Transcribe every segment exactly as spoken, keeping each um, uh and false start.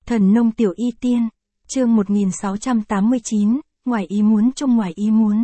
Thần nông tiểu y tiên, chương một nghìn sáu trăm tám mươi chín, ngoài ý muốn trong ngoài ý muốn.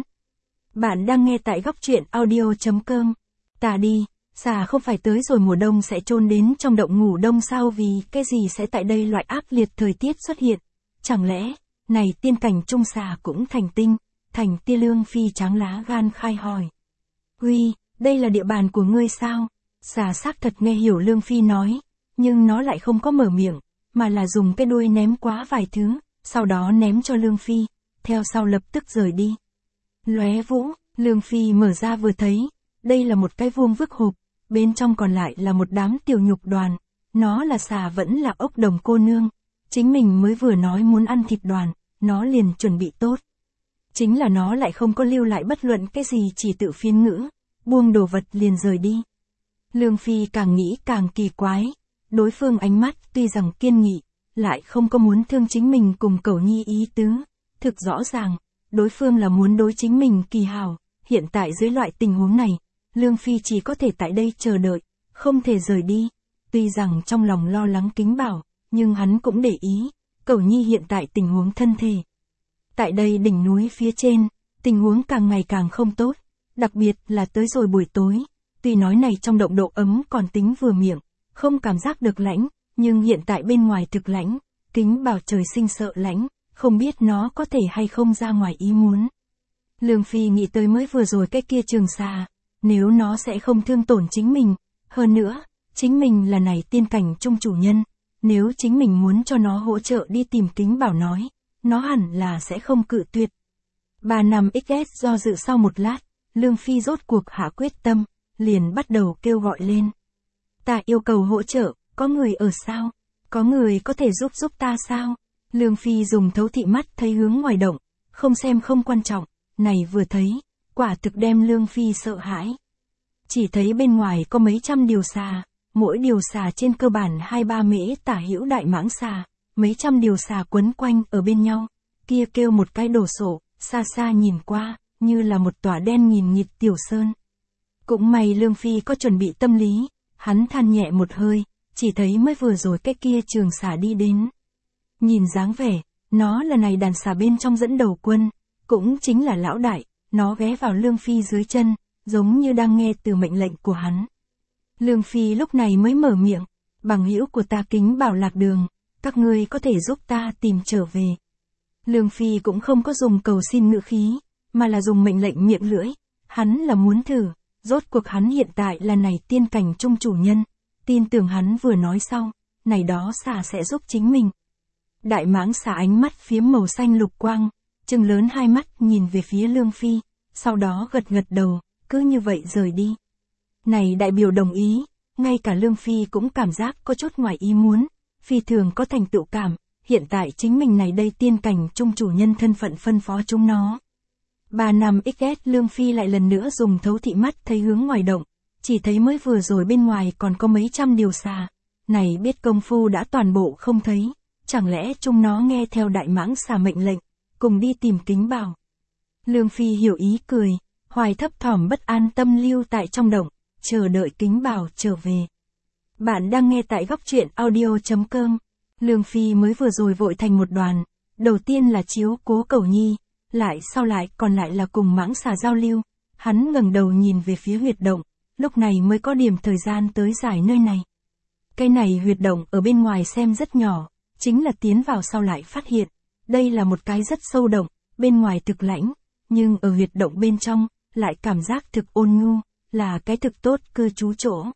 Bạn đang nghe tại góc truyện audio.com. Ta đi, xà không phải tới rồi mùa đông sẽ chôn đến trong động ngủ đông sao, vì cái gì sẽ tại đây loại ác liệt thời tiết xuất hiện? Chẳng lẽ, này tiên cảnh trung xà cũng thành tinh, thành tia Lương Phi tráng lá gan khai hỏi. Uy, đây là địa bàn của ngươi sao? Xà xác thật nghe hiểu Lương Phi nói, nhưng nó lại không có mở miệng, mà là dùng cái đuôi ném quá vài thứ, sau đó ném cho Lương Phi, theo sau lập tức rời đi. Lóe vũ, Lương Phi mở ra vừa thấy, đây là một cái vuông vức hộp, bên trong còn lại là một đám tiểu nhục đoàn, nó là xà vẫn là ốc đồng cô nương, chính mình mới vừa nói muốn ăn thịt đoàn, nó liền chuẩn bị tốt. Chính là nó lại không có lưu lại bất luận cái gì, chỉ tự phiên ngữ, buông đồ vật liền rời đi. Lương Phi càng nghĩ càng kỳ quái, đối phương ánh mắt tuy rằng kiên nghị, lại không có muốn thương chính mình cùng Cẩu Nhi ý tứ, thực rõ ràng, đối phương là muốn đối chính mình kỳ hảo, hiện tại dưới loại tình huống này, Lương Phi chỉ có thể tại đây chờ đợi, không thể rời đi, tuy rằng trong lòng lo lắng Kính Bảo, nhưng hắn cũng để ý, Cẩu Nhi hiện tại tình huống thân thể. Tại đây đỉnh núi phía trên, tình huống càng ngày càng không tốt, đặc biệt là tới rồi buổi tối, tuy nói này trong động độ ấm còn tính vừa miệng, không cảm giác được lãnh, nhưng hiện tại bên ngoài thực lãnh, Kính Bảo trời sinh sợ lãnh, không biết nó có thể hay không ra ngoài ý muốn. Lương Phi nghĩ tới mới vừa rồi cái kia trường xà, nếu nó sẽ không thương tổn chính mình, hơn nữa, chính mình là này tiên cảnh trung chủ nhân, nếu chính mình muốn cho nó hỗ trợ đi tìm Kính Bảo nói, nó hẳn là sẽ không cự tuyệt. Ba năm ích ét do dự sau một lát, Lương Phi rốt cuộc hạ quyết tâm, liền bắt đầu kêu gọi lên. Ta yêu cầu hỗ trợ, có người ở sao? Có người có thể giúp giúp ta sao? Lương Phi dùng thấu thị mắt thấy hướng ngoài động, không xem không quan trọng, này vừa thấy, quả thực đem Lương Phi sợ hãi. Chỉ thấy bên ngoài có mấy trăm điều xà, mỗi điều xà trên cơ bản hai ba mễ tả hữu đại mãng xà, mấy trăm điều xà quấn quanh ở bên nhau, kia kêu một cái đồ sộ, xa xa nhìn qua, như là một tòa đen nghìn nghịt tiểu sơn. Cũng may Lương Phi có chuẩn bị tâm lý, hắn than nhẹ một hơi, chỉ thấy mới vừa rồi cái kia trường xà đi đến. Nhìn dáng vẻ, nó là này đàn xà bên trong dẫn đầu quân, cũng chính là lão đại, nó ghé vào Lương Phi dưới chân, giống như đang nghe từ mệnh lệnh của hắn. Lương Phi lúc này mới mở miệng, bằng hữu của ta Kính Bảo lạc đường, các ngươi có thể giúp ta tìm trở về. Lương Phi cũng không có dùng cầu xin ngữ khí, mà là dùng mệnh lệnh miệng lưỡi, hắn là muốn thử, rốt cuộc hắn hiện tại là này tiên cảnh trung chủ nhân, tin tưởng hắn vừa nói xong, này đó xà sẽ giúp chính mình. Đại mãng xà ánh mắt phiếm màu xanh lục quang, trừng lớn hai mắt nhìn về phía Lương Phi, sau đó gật gật đầu, cứ như vậy rời đi. Này đại biểu đồng ý, ngay cả Lương Phi cũng cảm giác có chút ngoài ý muốn, Phi thường có thành tựu cảm, hiện tại chính mình này đây tiên cảnh trung chủ nhân thân phận phân phó chúng nó. Ba năm ích ét Lương Phi lại lần nữa dùng thấu thị mắt thấy hướng ngoài động, chỉ thấy mới vừa rồi bên ngoài còn có mấy trăm điều xà, này biết công phu đã toàn bộ không thấy, chẳng lẽ chúng nó nghe theo đại mãng xà mệnh lệnh, cùng đi tìm Kính Bảo. Lương Phi hiểu ý cười, hoài thấp thỏm bất an tâm lưu tại trong động, chờ đợi Kính Bảo trở về. Bạn đang nghe tại góc truyện audio.com. Lương Phi mới vừa rồi vội thành một đoàn, đầu tiên là chiếu cố Cẩu Nhi, lại sau lại còn lại là cùng mãng xà giao lưu, hắn ngẩng đầu nhìn về phía huyệt động, lúc này mới có điểm thời gian tới giải nơi này. Cái này huyệt động ở bên ngoài xem rất nhỏ, chính là tiến vào sau lại phát hiện, đây là một cái rất sâu động, bên ngoài thực lãnh, nhưng ở huyệt động bên trong, lại cảm giác thực ôn nhu, là cái thực tốt cư trú chỗ.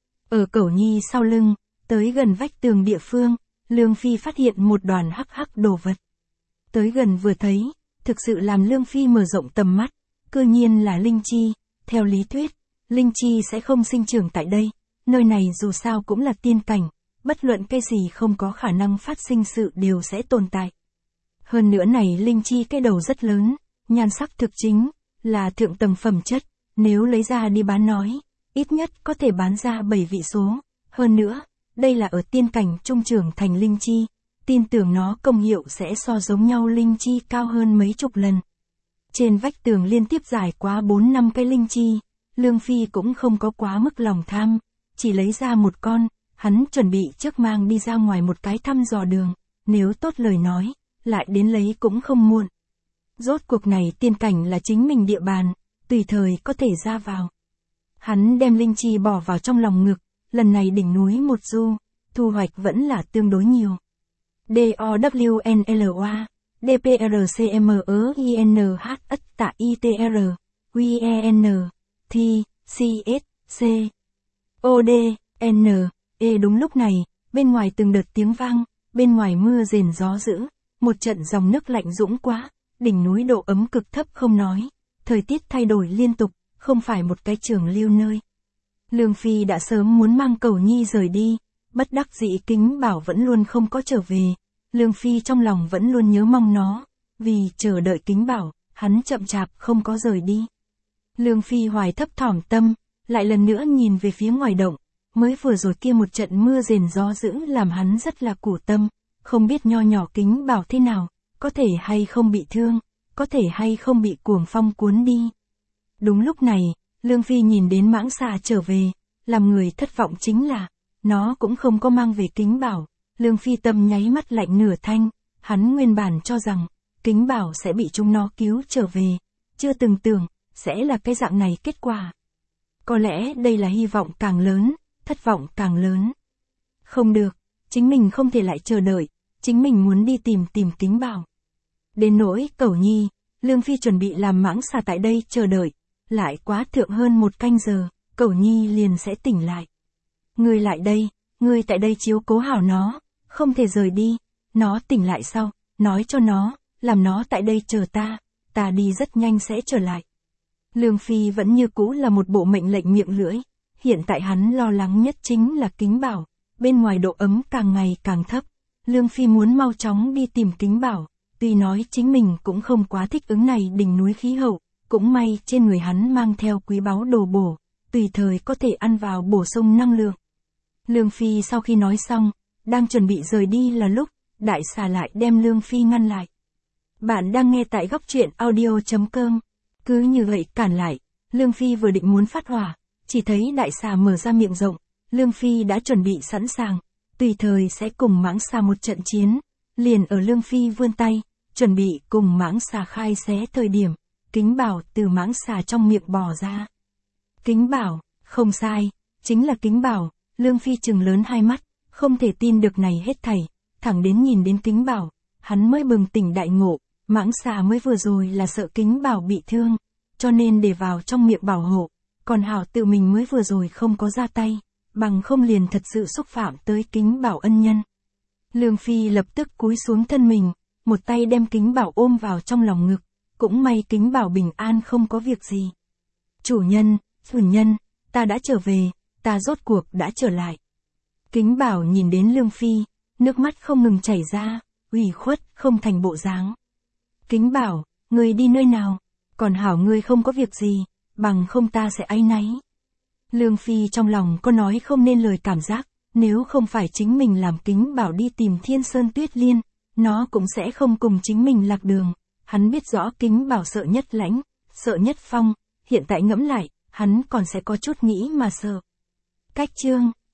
Ở Cẩu Nhi sau lưng, tới gần vách tường địa phương, Lương Phi phát hiện một đoàn hắc hắc đồ vật. Tới gần vừa thấy, thực sự làm Lương Phi mở rộng tầm mắt, cư nhiên là linh chi, theo lý thuyết, linh chi sẽ không sinh trưởng tại đây, nơi này dù sao cũng là tiên cảnh, bất luận cái gì không có khả năng phát sinh sự đều sẽ tồn tại. Hơn nữa này linh chi cái đầu rất lớn, nhan sắc thực chính, là thượng tầng phẩm chất, nếu lấy ra đi bán nói, ít nhất có thể bán ra bảy vị số, hơn nữa, đây là ở tiên cảnh trung trưởng thành linh chi, tin tưởng nó công hiệu sẽ so giống nhau linh chi cao hơn mấy chục lần. Trên vách tường liên tiếp giải quá bốn năm cái linh chi, Lương Phi cũng không có quá mức lòng tham, chỉ lấy ra một con, hắn chuẩn bị trước mang đi ra ngoài một cái thăm dò đường, nếu tốt lời nói, lại đến lấy cũng không muộn. Rốt cuộc này tiên cảnh là chính mình địa bàn, tùy thời có thể ra vào. Hắn đem linh chi bỏ vào trong lòng ngực, lần này đỉnh núi một du, thu hoạch vẫn là tương đối nhiều. D O W N L A, D P R C M E I N H ất tạ I T R, Q E N, T, C S, C, O D, N, E đúng lúc này, bên ngoài từng đợt tiếng vang, bên ngoài mưa rền gió dữ, một trận dòng nước lạnh dũng quá, đỉnh núi độ ấm cực thấp không nói, thời tiết thay đổi liên tục, không phải một cái trường lưu nơi. Lương Phi đã sớm muốn mang Cẩu Nhi rời đi, bất đắc dĩ Kính Bảo vẫn luôn không có trở về, Lương Phi trong lòng vẫn luôn nhớ mong nó, vì chờ đợi Kính Bảo, hắn chậm chạp không có rời đi. Lương Phi hoài thấp thỏm tâm, lại lần nữa nhìn về phía ngoài động, mới vừa rồi kia một trận mưa rền gió dữ làm hắn rất là củ tâm, không biết nho nhỏ Kính Bảo thế nào, có thể hay không bị thương, có thể hay không bị cuồng phong cuốn đi. Đúng lúc này, Lương Phi nhìn đến mãng xà trở về, làm người thất vọng chính là, nó cũng không có mang về Kính Bảo. Lương Phi tâm nháy mắt lạnh nửa thanh, hắn nguyên bản cho rằng, Kính Bảo sẽ bị chúng nó cứu trở về, chưa từng tưởng, sẽ là cái dạng này kết quả. Có lẽ đây là hy vọng càng lớn, thất vọng càng lớn. Không được, chính mình không thể lại chờ đợi, chính mình muốn đi tìm tìm Kính Bảo. Đến nỗi Cẩu Nhi, Lương Phi chuẩn bị làm mãng xà tại đây chờ đợi, lại quá thượng hơn một canh giờ, Cẩu Nhi liền sẽ tỉnh lại. Ngươi lại đây, ngươi tại đây chiếu cố hảo nó, không thể rời đi, nó tỉnh lại sau, nói cho nó, làm nó tại đây chờ ta, ta đi rất nhanh sẽ trở lại. Lương Phi vẫn như cũ là một bộ mệnh lệnh miệng lưỡi, hiện tại hắn lo lắng nhất chính là Kính Bảo, bên ngoài độ ấm càng ngày càng thấp, Lương Phi muốn mau chóng đi tìm Kính Bảo, tuy nói chính mình cũng không quá thích ứng này đỉnh núi khí hậu, cũng may trên người hắn mang theo quý báu đồ bổ, tùy thời có thể ăn vào bổ sung năng lượng. Lương Phi sau khi nói xong, đang chuẩn bị rời đi là lúc, đại xà lại đem Lương Phi ngăn lại. Bạn đang nghe tại góc truyện audio chấm com. Cứ như vậy cản lại, Lương Phi vừa định muốn phát hỏa, chỉ thấy đại xà mở ra miệng rộng, Lương Phi đã chuẩn bị sẵn sàng, tùy thời sẽ cùng mãng xà một trận chiến, liền ở Lương Phi vươn tay, chuẩn bị cùng mãng xà khai xé thời điểm, Kính Bảo từ mãng xà trong miệng bò ra. Kính Bảo, không sai, chính là Kính Bảo, Lương Phi trừng lớn hai mắt, không thể tin được này hết thảy, thẳng đến nhìn đến Kính Bảo, hắn mới bừng tỉnh đại ngộ, mãng xà mới vừa rồi là sợ Kính Bảo bị thương, cho nên để vào trong miệng bảo hộ, còn hảo tự mình mới vừa rồi không có ra tay, bằng không liền thật sự xúc phạm tới Kính Bảo ân nhân. Lương Phi lập tức cúi xuống thân mình, một tay đem Kính Bảo ôm vào trong lòng ngực, cũng may Kính Bảo bình an không có việc gì. Chủ nhân, chủ nhân, ta đã trở về, ta rốt cuộc đã trở lại. Kính Bảo nhìn đến Lương Phi, nước mắt không ngừng chảy ra, ủy khuất, không thành bộ dáng. Kính Bảo, ngươi đi nơi nào? Còn hảo ngươi không có việc gì, bằng không ta sẽ áy náy. Lương Phi trong lòng có nói không nên lời cảm giác, nếu không phải chính mình làm Kính Bảo đi tìm Thiên Sơn Tuyết Liên, nó cũng sẽ không cùng chính mình lạc đường. Hắn biết rõ Kính Bảo sợ nhất lãnh, sợ nhất phong, hiện tại ngẫm lại, hắn còn sẽ có chút nghĩ mà sợ. Cách chương